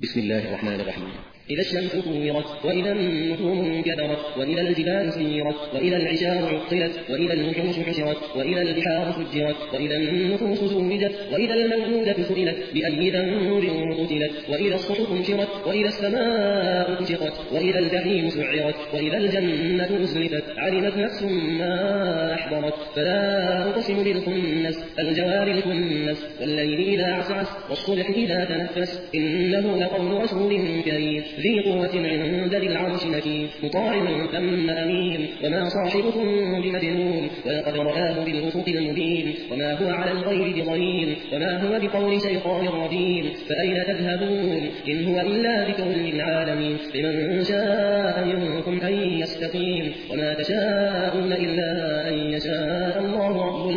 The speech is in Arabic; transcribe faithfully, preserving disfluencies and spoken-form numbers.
بسم الله الرحمن الرحيم. إذا الشمس كورت وإذا النجوم انكدرت وإذا الجبال سيرت وإذا العشار عطلت وإذا الوحوش حشرت وإذا البحار سجرت وإذا النفوس زوجت وإذا الموءودة سئلت بأي ذنب قتلت وإذا الصحف نشرت وإذا السماء كشطت وإذا الجحيم سعرت وإذا الجنة أزلفت علمت نفس ما أحضرت فلا أقسم بالخنس الجوار الكنس والليل إذا عسعس والصبح إذا تنفس إنه لقول رسول كريم ذي قوة عند ذي العرش مكين مطاع ثم أمين وما صاحبكم بمجنون ولقد رآه بالأفق المبين وما هو على الغيب بضنين وما هو بقول شيطان رجيم فأين تذهبون إن هو إلا ذكر للعالمين لمن شاء منكم أن يستقيم وما تشاءون إلا أن يشاء الله رب